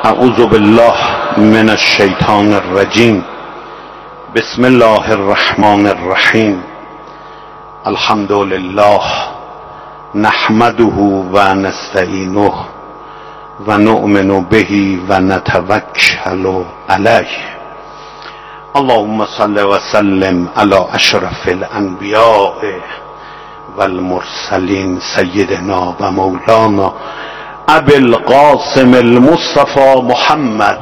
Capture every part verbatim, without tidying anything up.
اعوذ بالله من الشیطان الرجیم. بسم الله الرحمن الرحیم. الحمد لله نحمده و نستعینه و نؤمن به و نتوکل علیه. اللهم صل و سلم علی اشرف الانبیاء و المرسلین سیدنا و مولانا ابی القاسم المصطفى محمد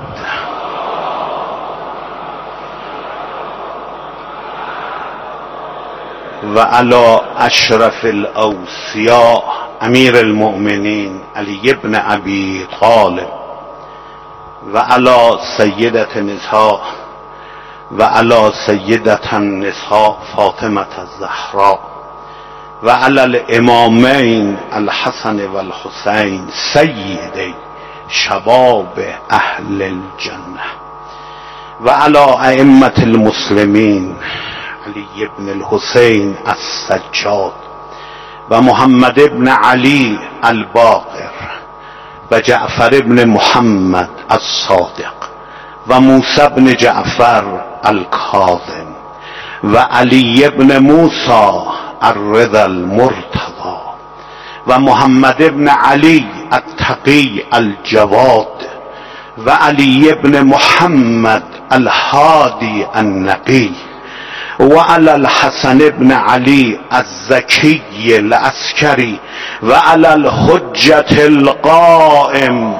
و علی اشرف الاوصیاء امیر المؤمنین علی ابن ابی طالب و علی سیدة النساء و علی سیدة النساء فاطمة الزهراء و علی الامامین الحسن و الحسین سیدی شباب اهل الجنه و علی ائمة المسلمین علی ابن الحسین السجاد و محمد ابن علی الباقر و جعفر ابن محمد الصادق و موسی ابن جعفر الکاظم و علی ابن موسی الرضا المرتضى و محمد ابن علی التقی الجواد و علی ابن محمد الهادی النقی و علی الحسن ابن علی الزکی العسکری و علی الحجة القائم.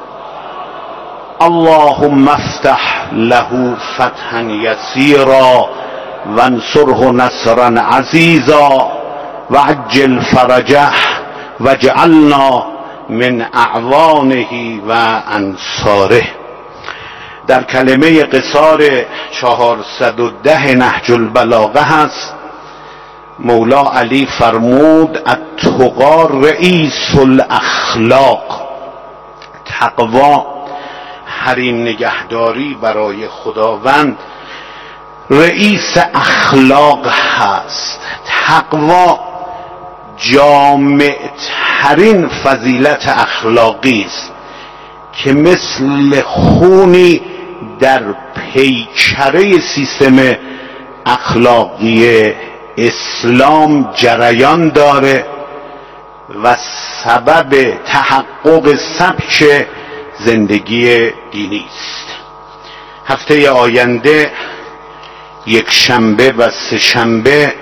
اللهم افتح له فتحا یسیرا وانصره نصرا عزیزا وعجل فرجه واجعلنا من اعوانه و انصاره. در کلمه قصار چهارصد و ده نهج البلاغه هست مولا علی فرمود التقی رئیس الاخلاق. تقوا حریم نگهداری برای خداوند رئیس اخلاق هست. تقوا جامع ترین فضیلت اخلاقی است که مثل خونی در پیکره سیستم اخلاقی اسلام جریان داره و سبب تحقق سبک زندگی دینی است. هفته آینده یک شنبه و سه شنبه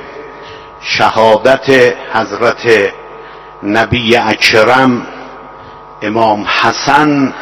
شهادت حضرت نبی اکرم امام حسن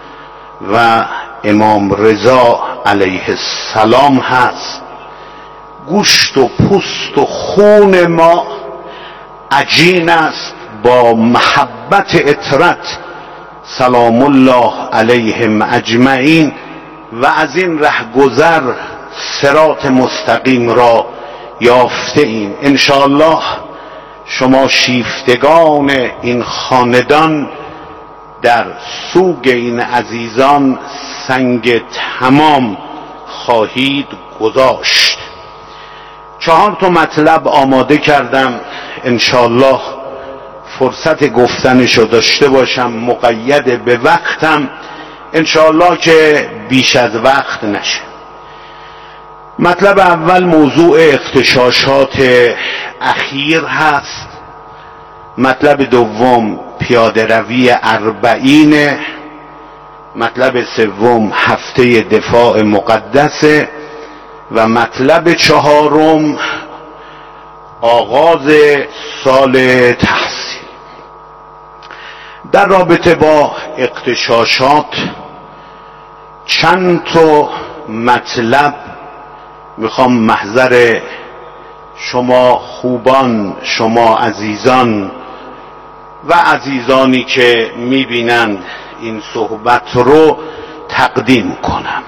و امام رضا علیه السلام هست. گوشت و پوست و خون ما عجین است با محبت اطرت سلام الله علیهم اجمعین و از این رهگذر صراط مستقیم را یافته ایم. انشاءالله شما شیفتگان این خاندان در سوگ این عزیزان سنگ تمام خواهید گذاشت. چهار تا مطلب آماده کردم، انشاءالله فرصت گفتنشو داشته باشم، مقید به وقتم، انشاءالله که بیش از وقت نشه. مطلب اول موضوع اغتشاشات اخیر هست. مطلب دوم پیاده روی اربعین. مطلب سوم هفته دفاع مقدسه و مطلب چهارم آغاز سال تحصیل. در رابطه با اغتشاشات چند تا مطلب میخوام محضر شما خوبان، شما عزیزان و عزیزانی که میبینند این صحبت رو تقدیم کنم.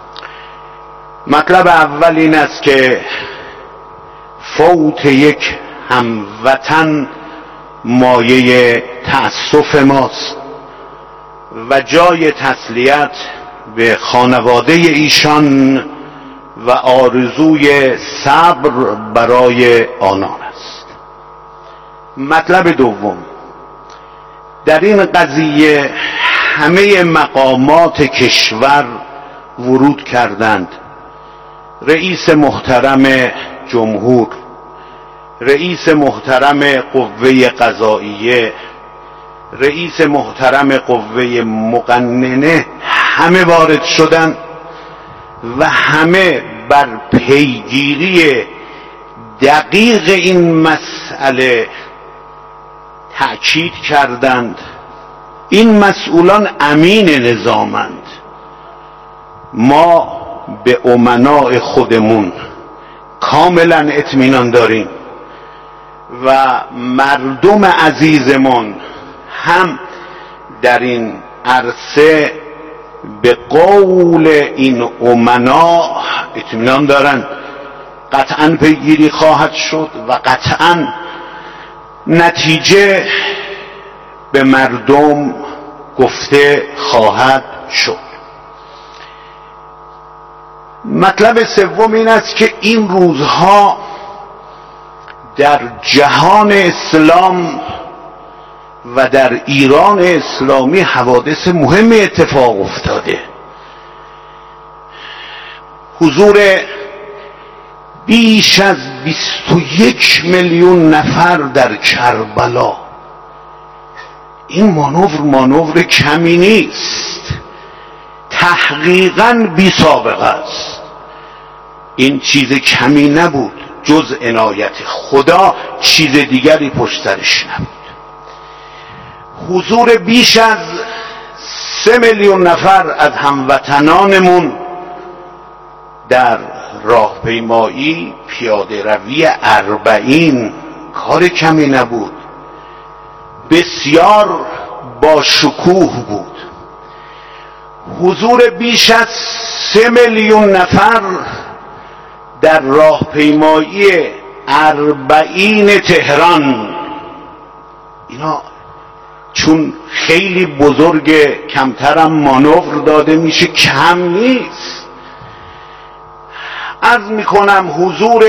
مطلب اول این است که فوت یک هموطن مایه تأسف ماست و جای تسلیت به خانواده ایشان و آرزوی صبر برای آنان است. مطلب دوم، در این قضیه همه مقامات کشور ورود کردند. رئیس محترم جمهور، رئیس محترم قوه قضاییه، رئیس محترم قوه مقننه، همه وارد شدند و همه بر پیگیری دقیق این مسئله تأکید کردند. این مسئولان امین نظامند. ما به امناء خودمون کاملا اطمینان داریم و مردم عزیزمون هم در این عرصه به قول این امنا اطمینان دارند. قطعا پیگیری خواهد شد و قطعا نتیجه به مردم گفته خواهد شد. مطلب سوم این است که این روزها در جهان اسلام و در ایران اسلامی حوادث مهم اتفاق افتاده. حضور بیش از بیست و یک میلیون نفر در کربلا، این مانور مانور کمی نیست، تحقیقاً بی سابقه است. این چیز کمی نبود، جز عنایت خدا چیز دیگری پشت سرش نبود. حضور بیش از سه میلیون نفر از هموطنانمون در راهپیمایی پیاده روی اربعین کار کمی نبود، بسیار با شکوه بود. حضور بیش از سه میلیون نفر در راهپیمایی اربعین تهران، اینا چون خیلی بزرگ کمترم مانور داده میشه، کم نیست. عرض میکنم حضور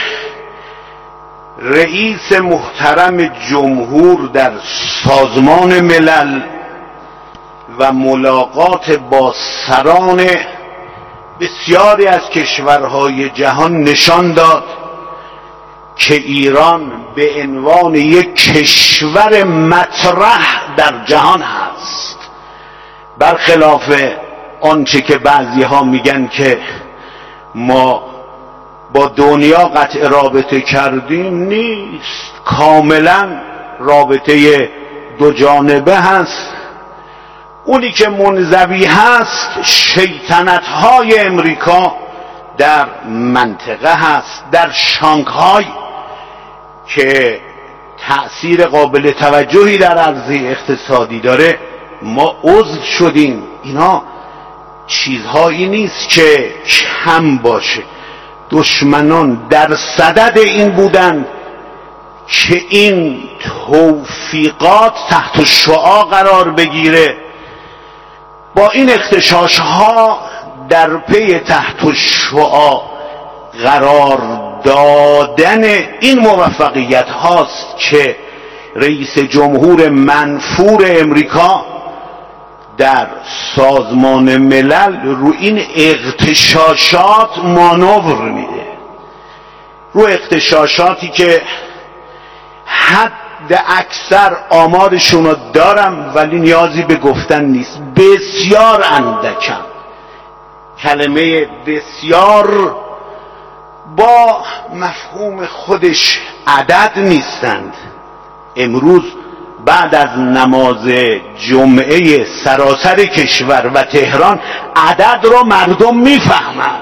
رئیس محترم جمهور در سازمان ملل و ملاقات با سران بسیاری از کشورهای جهان نشان داد که ایران به عنوان یک کشور مطرح در جهان هست، برخلاف آنچه که بعضی ها میگن که ما با دنیا قطع رابطه کردیم. نیست، کاملا رابطه دو جانبه هست. اونی که منزوی هست شیطنت های امریکا در منطقه هست، در شانگهای که تأثیر قابل توجهی در عرصه اقتصادی داره. ما عضو شدیم. اینا چیزهایی نیست که کم باشه. دشمنان در صدد این بودند که این توفیقات تحت شعاع قرار بگیره. با این اغتشاش ها در پی تحت شعاع قرار دادن این موفقیت هاست که رئیس جمهور منفور امریکا در سازمان ملل رو این اغتشاشات مانور میده، رو اغتشاشاتی که حد اکثر آمارشون رو دارم ولی نیازی به گفتن نیست، بسیار اندکم. کلمه بسیار با مفهوم خودش عدد نیستند. امروز بعد از نماز جمعه سراسر کشور و تهران عدد رو مردم میفهمند.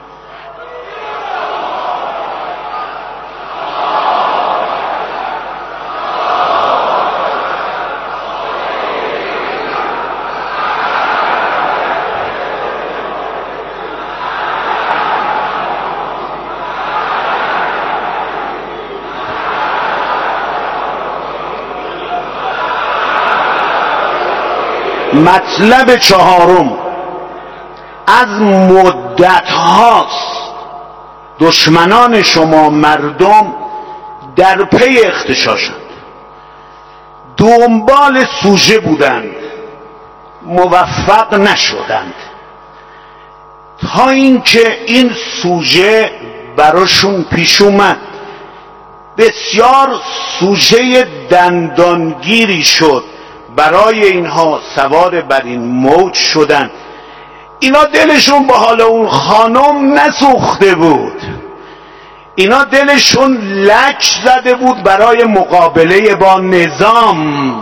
مطلب چهارم، از مدت هاست دشمنان شما مردم در پی اغتشاشند، دنبال سوژه بودند موفق نشدند، تا اینکه این سوژه براشون پیش اومد. بسیار سوژه دندانگیری شد، برای اینها سوار بر این موج شدن. اینا دلشون به حال اون خانم نسوخته بود، اینا دلشون لک زده بود برای مقابله با نظام،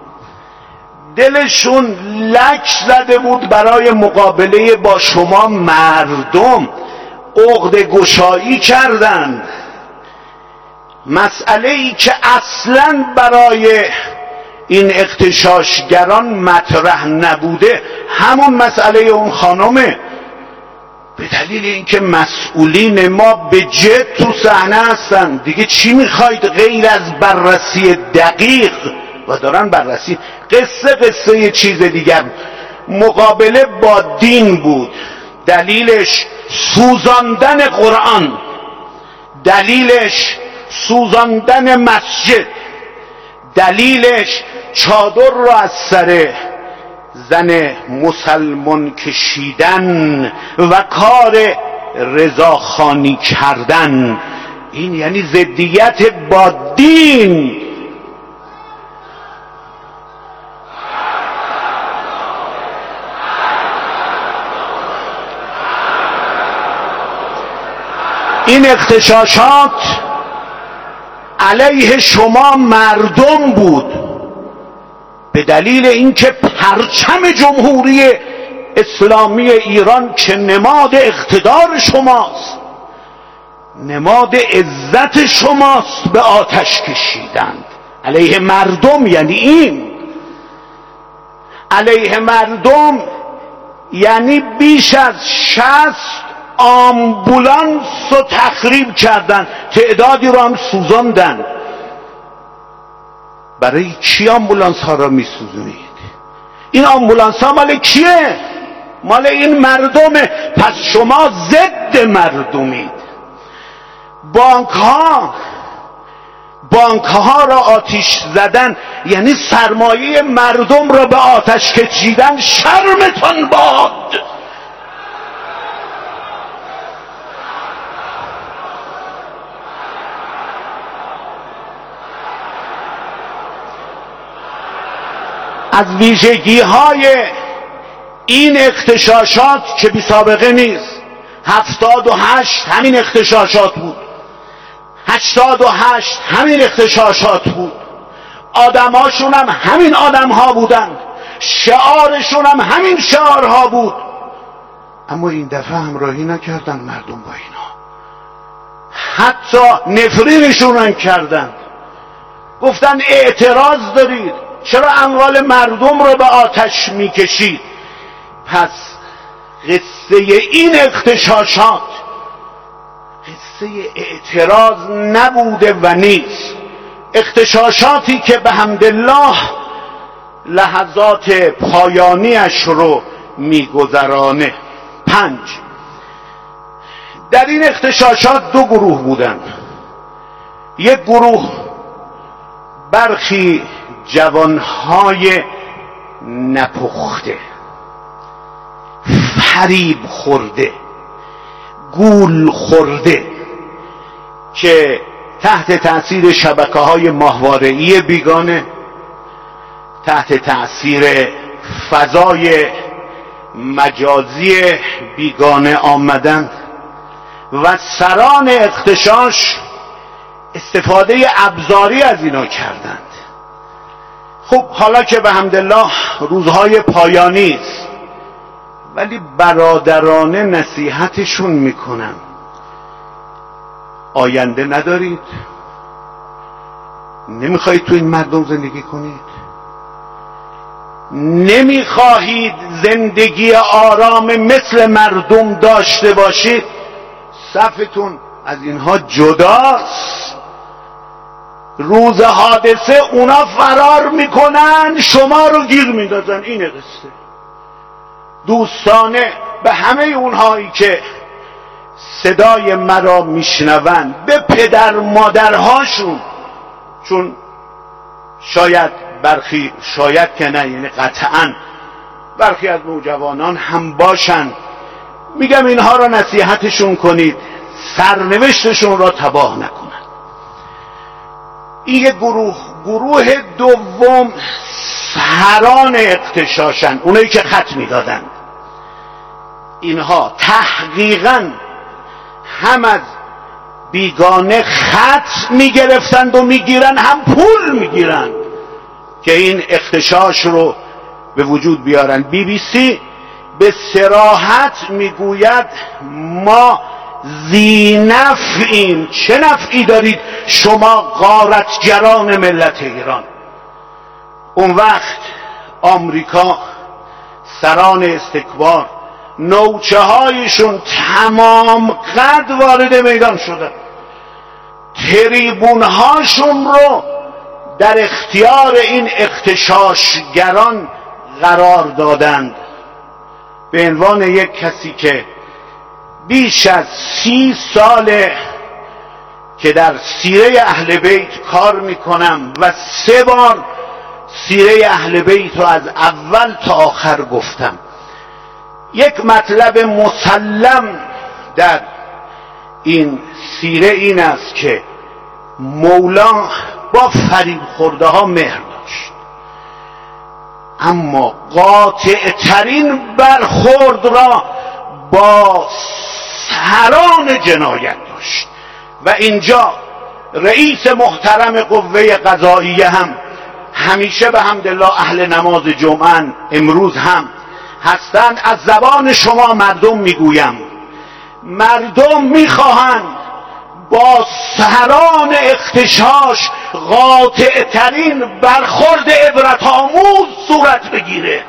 دلشون لک زده بود برای مقابله با شما مردم، عقده گشایی کردند. مسئله ای که اصلاً برای این اغتشاشگران مطرح نبوده همون مسئله اون خانمه، به دلیل اینکه مسئولین ما به جد تو صحنه هستن. دیگه چی میخواید غیر از بررسی دقیق؟ و دارن بررسی. قصه قصه یه چیز دیگر. مقابله با دین بود، دلیلش سوزاندن قرآن، دلیلش سوزاندن مسجد، دلیلش چادر را از سر زن مسلمان کشیدن و کار رضاخوانی کردن. این یعنی ضدیت با دین. این اغتشاشات علیه شما مردم بود، به دلیل اینکه پرچم جمهوری اسلامی ایران که نماد اقتدار شماست، نماد عزت شماست، به آتش کشیدند. علیه مردم یعنی این، علیه مردم یعنی بیش از شصت آمبولانس رو تخریب کردن، تعدادی رو هم سوزاندن. برای چی آمبولانس ها را می سوزونید؟ این آمبولانس ها مال کیه؟ مال این مردمه. پس شما ضد مردمید. بانک ها بانک ها را آتش زدن یعنی سرمایه مردم را به آتش کشیدن. شرمتان باد. از ویژگی های این اغتشاشات که بی سابقه نیست. هفتاد و هشت همین اغتشاشات بود، هشتاد و هشت همین اغتشاشات بود، آدماشون هم همین آدم ها بودن، شعارشون هم همین شعارها بود. اما این دفعه همراهی نکردن مردم با اینا، حتی نفرینشون هم کردن. گفتن اعتراض دارید، چرا اموال مردم رو به آتش میکشید؟ پس قصه این اغتشاشات قصه اعتراض نبوده و نیست. اغتشاشاتی که به حمدالله لحظات پایانیش رو میگذرانه. پنج، در این اغتشاشات دو گروه بودن. یک گروه برخی جوانهای نپخته، فریب خورده، گول خورده، که تحت تأثیر شبکه‌های ماهواره‌ای بیگانه، تحت تأثیر فضای مجازی بیگانه آمدند و سران اغتشاش استفاده ابزاری از اینا کردند. خب حالا که به حمدالله روزهای پایانی است، ولی برادرانه نصیحتشون میکنم. آینده ندارید؟ نمیخواهید تو این مردم زندگی کنید؟ نمیخواهید زندگی آرام مثل مردم داشته باشید؟ صفتون از اینها جداست. روز حادثه اونا فرار میکنن، شما رو گیر میدازن. اینه قصه. دوستانه به همه اونهایی که صدای مرا میشنوند، به پدر مادرهاشون، چون شاید برخی، شاید که نه، یعنی قطعاً برخی از نوجوانان هم باشند. میگم اینها را نصیحتشون کنید، سرنوشتشون را تباه نکنند. این گروه گروه دوم سحران اغتشاشن، اونایی که خط میدادن. اینها تحقیقاً هم از بیگانه خط میگرفتند و میگیرن، هم پول میگیرن که این اغتشاش رو به وجود بیارن. بی بی سی به صراحت میگوید ما ذی نفعیم. چه نفعی دارید شما غارتگران ملت ایران؟ اون وقت آمریکا، سران استکبار، نوچه هایشون تمام قد وارد میدان شدن، تریبون هاشون رو در اختیار این اغتشاشگران قرار دادند به عنوان یک کسی که بیش از سی ساله که در سیره اهل بیت کار میکنم و سه بار سیره اهل بیت رو از اول تا آخر گفتم. یک مطلب مسلم در این سیره این است که مولا با فریب خورده ها مهر داشت، اما قاطع ترین برخورد را با سحران جنایت داشت. و اینجا رئیس محترم قوه قضاییه هم همیشه به حمدالله اهل نماز جمعه، امروز هم هستند. از زبان شما مردم میگویم، مردم میخواهند با سحران اغتشاش قاطع ترین برخورد عبرت آموز صورت بگیره.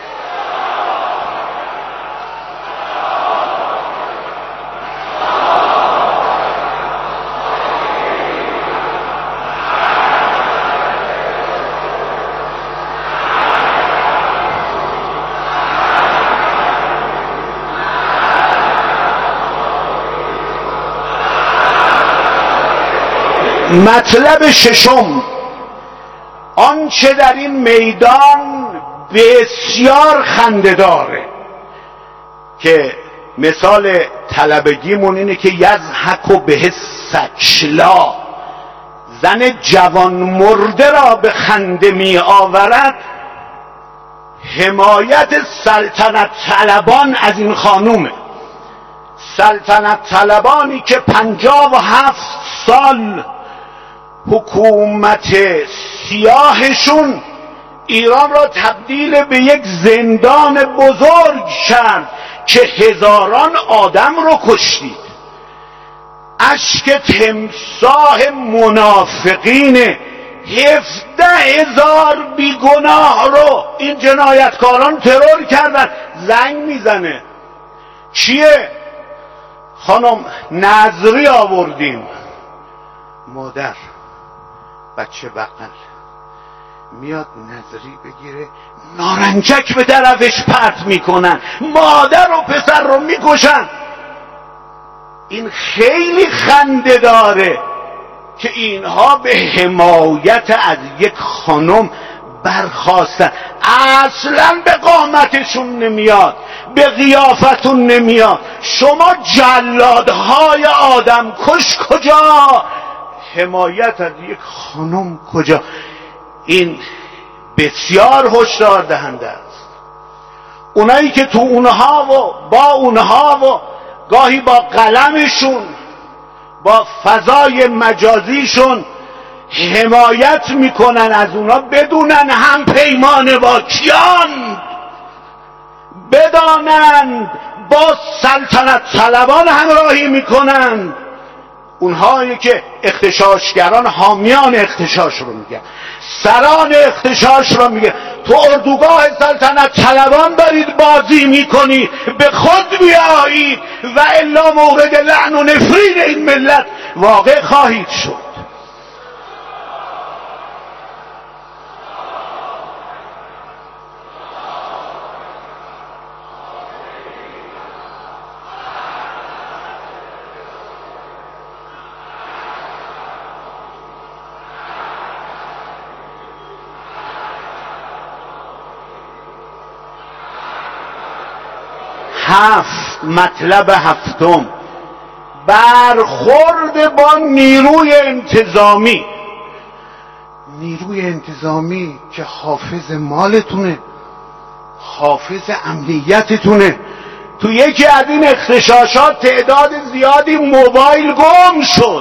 مطلب ششم، آنچه در این میدان بسیار خنده‌داره که مثال طلبگیمون اینه که یضحک به سکلا، زن جوان مرده را به خنده می آورد. حمایت سلطنت طلبان از این خانومه، سلطنت طلبانی که پنجاه و هفت سال حکومت سیاهشون ایران را تبدیل به یک زندان بزرگ کرد که هزاران آدم رو کشتید. اشک تمساح منافقین هفده هزار بیگناه رو این جنایتکاران ترور کردن. زنگ میزنه، چیه؟ خانم نظری آوردیم. مادر بچه بغل میاد نظری بگیره، نارنجک به طرفش پرت میکنن، مادر و پسر رو میکشن. این خیلی خنده داره که اینها به حمایت از یک خانم برخواستن. اصلا به قامتشون نمیاد، به قیافتون نمیاد. شما جلادهای آدم کش کجا؟ حمایت از یک خانم کجا؟ این بسیار هشدار دهنده است. اونایی که تو اونها و با اونها و گاهی با قلمشون، با فضای مجازیشون حمایت میکنن از اونا، بدونن هم پیمان با کیان، بدانند با سلطنت طلبان همراهی میکنن. اونهایی که اغتشاشگران حامیان اغتشاش رو میگن، سران اغتشاش رو میگه، تو اردوگاه سلطنت طلبان دارید بازی میکنی، به خود بیایید و الا مورد لعن و نفرین این ملت واقع خواهید شد. هفت مطلب هفتم، برخورد با نیروی انتظامی. نیروی انتظامی که حافظ مالتونه، حافظ امنیتتونه. تو یکی از این اغتشاشات تعداد زیادی موبایل گم شد.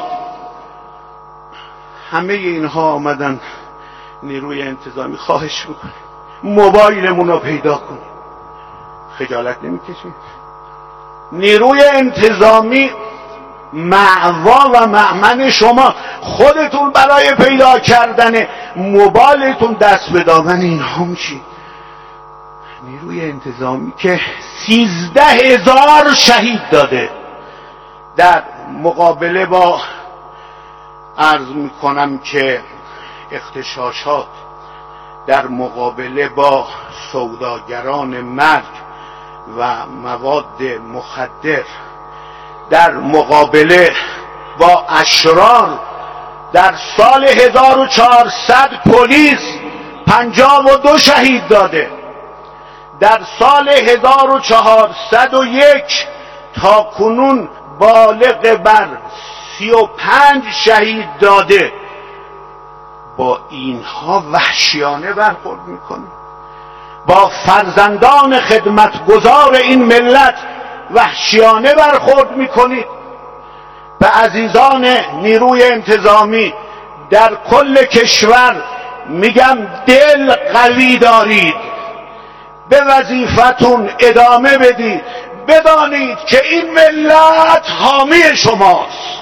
همه اینها آمدن نیروی انتظامی خواهش میکنه موبایلمون رو پیدا کنید. خجالت نمیکشید؟ نیروی انتظامی مأوا و مأمن شما، خودتون برای پیدا کردن موبایلتون دست به دامن اینها میشید. نیروی انتظامی که سیزده هزار شهید داده در مقابله با، عرض میکنم که اغتشاشات، در مقابله با سوداگران مرگ و مواد مخدر، در مقابله با اشرار. در سال هزار و چهارصد پلیس پنجاه و دو شهید داده. در سال هزار و چهارصد و یک تا کنون بالغ بر سی و پنج شهید داده. با اینها وحشیانه برخورد میکنیم. با فرزندان خدمتگزار این ملت وحشیانه برخورد میکنید. به عزیزان نیروی انتظامی در کل کشور میگم دل قوی دارید، به وظیفتون ادامه بدید. بدانید که این ملت حامی شماست.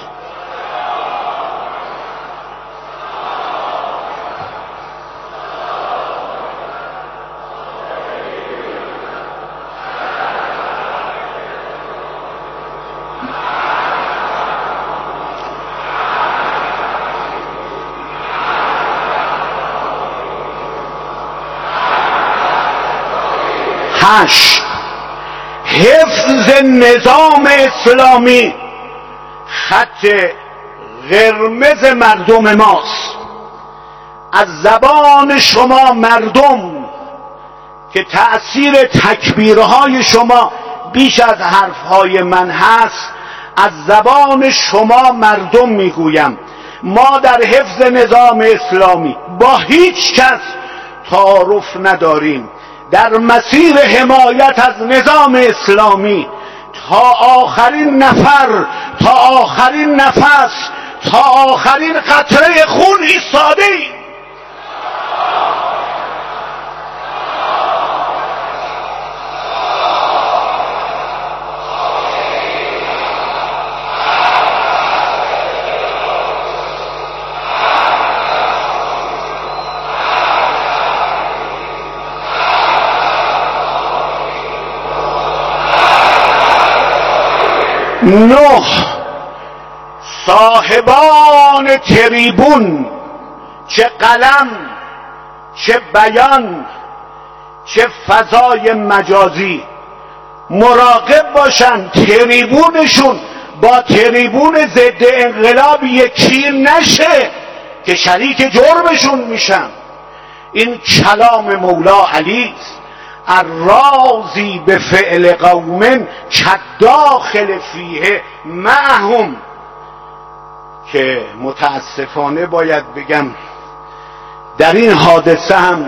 هشت، حفظ نظام اسلامی خط قرمز مردم ماست. از زبان شما مردم که تأثیر تکبیرهای شما بیش از حرفهای من هست، از زبان شما مردم میگویم ما در حفظ نظام اسلامی با هیچ کس تعارف نداریم. در مسیر حمایت از نظام اسلامی تا آخرین نفر، تا آخرین نفس، تا آخرین قطره خون ایستاده ایم. نه، صاحبان تریبون، چه قلم، چه بیان، چه فضای مجازی، مراقب باشن تریبونشون با تریبون ضد انقلاب یکی نشه که شریک جرمشون میشن. این کلام مولا علی است: الراضی به فعل قوم کالداخل فیه معهم. که متاسفانه باید بگم در این حادثه هم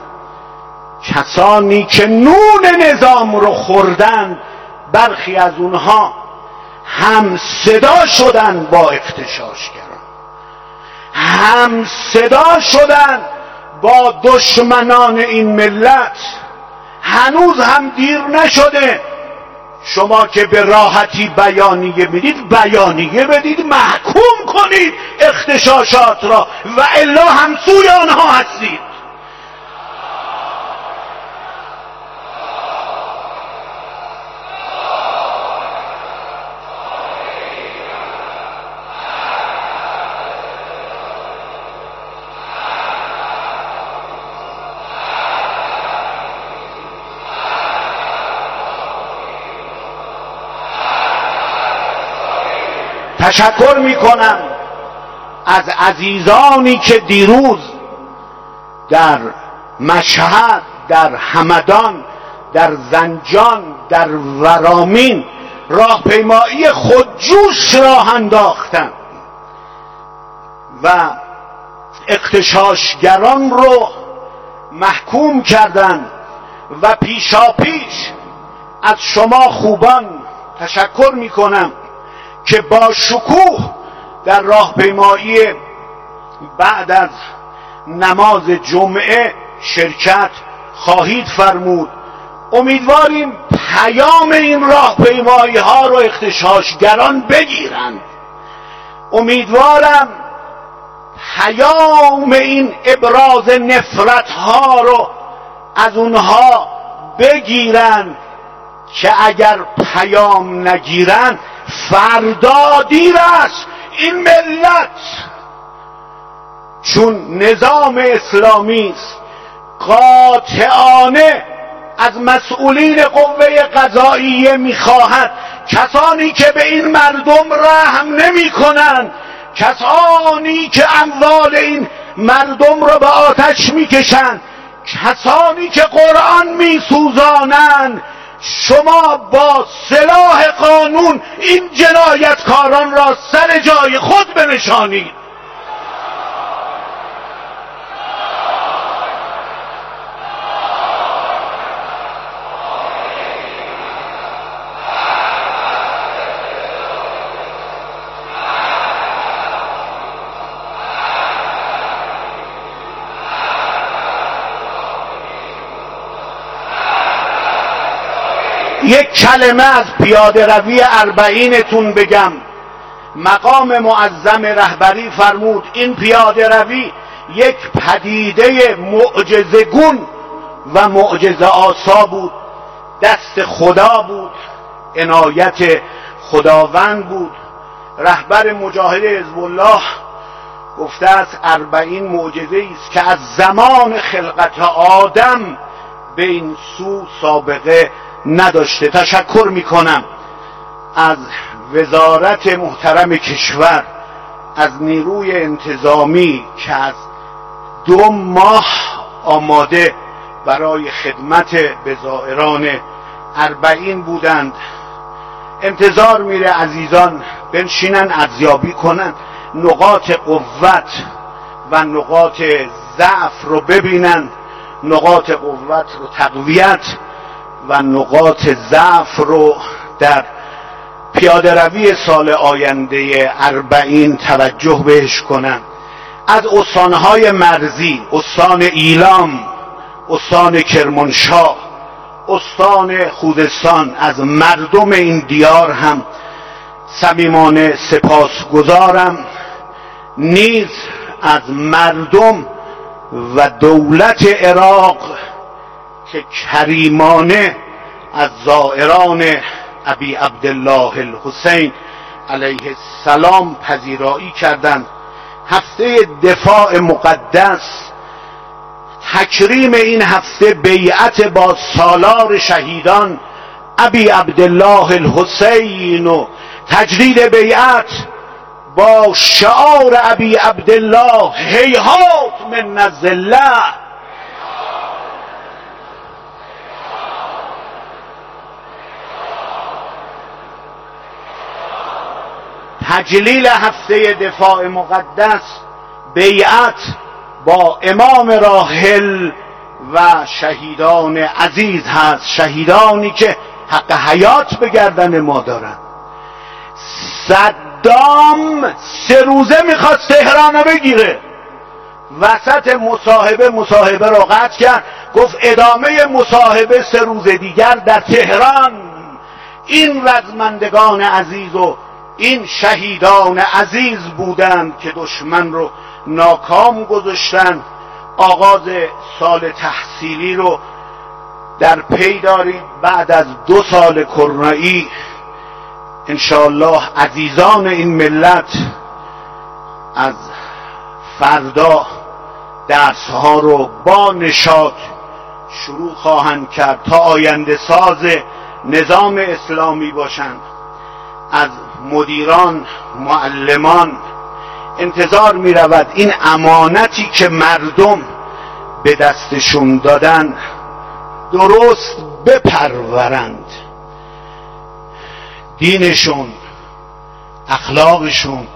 کسانی که نون نظام رو خوردن، برخی از اونها هم صدا شدن با اغتشاشگران، هم صدا شدن با دشمنان این ملت. هنوز هم دیر نشده. شما که به راحتی بیانیه میدید، بیانیه بدید، محکوم کنید اغتشاشات را، و الا همسوی آنها هستید. تشکر میکنم از عزیزانی که دیروز در مشهد، در همدان، در زنجان در ورامین راهپیمایی خودجوش راه انداختند و اغتشاشگران رو محکوم کردند و پیشا پیش از شما خوبان تشکر میکنم که با شکوه در راهپیمایی بعد از نماز جمعه شرکت خواهید فرمود. امیدواریم پیام این راهپیمایی ها رو اغتشاشگران بگیرند. امیدوارم پیام این ابراز نفرت ها رو از اونها بگیرن که اگر پیام نگیرن فردا دیر است. این ملت چون نظام اسلامی است قاطعانه از مسئولین قوه قضاییه میخواهد کسانی که به این مردم رحم نمی کنند، کسانی که اموال این مردم را به آتش میکشند، کسانی که قرآن میسوزانند، شما با سلاح قانون این جنایتکاران را سر جای خود بنشانید. یک کلمه از پیاده روی اربعینتون بگم. مقام معظم رهبری فرمود این پیاده روی یک پدیده معجزه‌گون و معجزه آسا بود، دست خدا بود، عنایت خداوند بود. رهبر مجاهد حزب الله گفته است اربعین معجزه است که از زمان خلقت آدم به این سو سابقه نداشته. تشکر میکنم از وزارت محترم کشور، از نیروی انتظامی که از دو ماه آماده برای خدمت به زائران اربعین بودند. انتظار میره عزیزان بنشینن ارزیابی کنن، نقاط قوت و نقاط ضعف رو ببینن، نقاط قوت رو تقویت و نقاط ضعف رو در پیاده روی سال آینده اربعین توجه بهش کنن. از استانهای مرزی، استان ایلام، استان کرمانشاه، استان خوزستان، از مردم این دیار هم صمیمانه سپاسگزارم. نیز از مردم و دولت عراق که کریمانه از زائران ابی عبدالله الحسین علیه السلام پذیرایی کردند. هفته دفاع مقدس، تکریم این هفته بیعت با سالار شهیدان ابی عبدالله الحسین و تجدید بیعت با شعار ابی عبدالله هیهات من الذله، تجلیل هفته دفاع مقدس، بیعت با امام راحل و شهیدان عزیز هست، شهیدانی که حق حیات به گردن ما دارن. صدام سه روزه میخواست تهران رو بگیره، وسط مصاحبه مصاحبه رو قطع کرد، گفت ادامه مصاحبه سه روز دیگر در تهران. این رزمندگان عزیز و این شهیدان عزیز بودند که دشمن رو ناکام گذاشتن. آغاز سال تحصیلی رو در پی دارید. بعد از دو سال کرونایی انشاءالله عزیزان این ملت از فردا درسها رو با نشاط شروع خواهند کرد تا آینده ساز نظام اسلامی باشند. از مدیران، معلمان انتظار می رود این امانتی که مردم به دستشون دادن درست بپرورند. دینشون، اخلاقشون،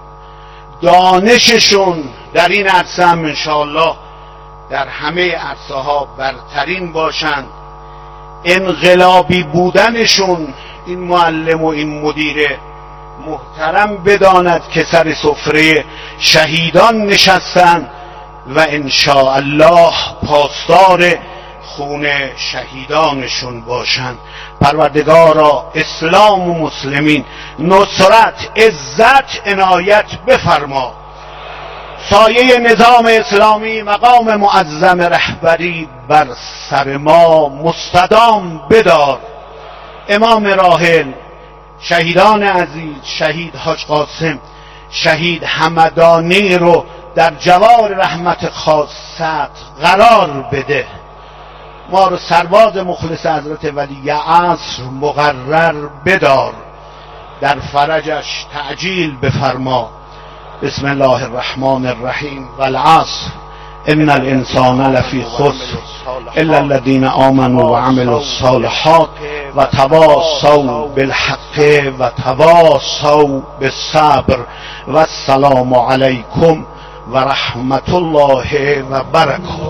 دانششون در این عرصه هم انشاءالله در همه عرصه ها برترین باشند. انقلابی بودنشون این معلم و این مدیر محترم بداند که سر سفره شهیدان نشستند و انشاءالله پاسدار خون شهیدانشون باشند. پروردگارا اسلام و مسلمین نصرت، عزت، عنایت بفرما. سایه نظام اسلامی، مقام معظم رهبری بر سر ما مستدام بدار. امام راحل، شهیدان عزیز، شهید حاج قاسم، شهید همدانی رو در جوار رحمت خاصت قرار بده. ما رو سرباز مخلص حضرت ولی عصر مقرر بدار. در فرجش تعجیل بفرما. بسم الله الرحمن الرحیم. والعصر ان الانسان لفی خسر الا الذين آمنوا وعملوا الصالحات وتواصوا بالحق وتواصوا بالصبر والسلام علیکم و رحمت الله و برکاته.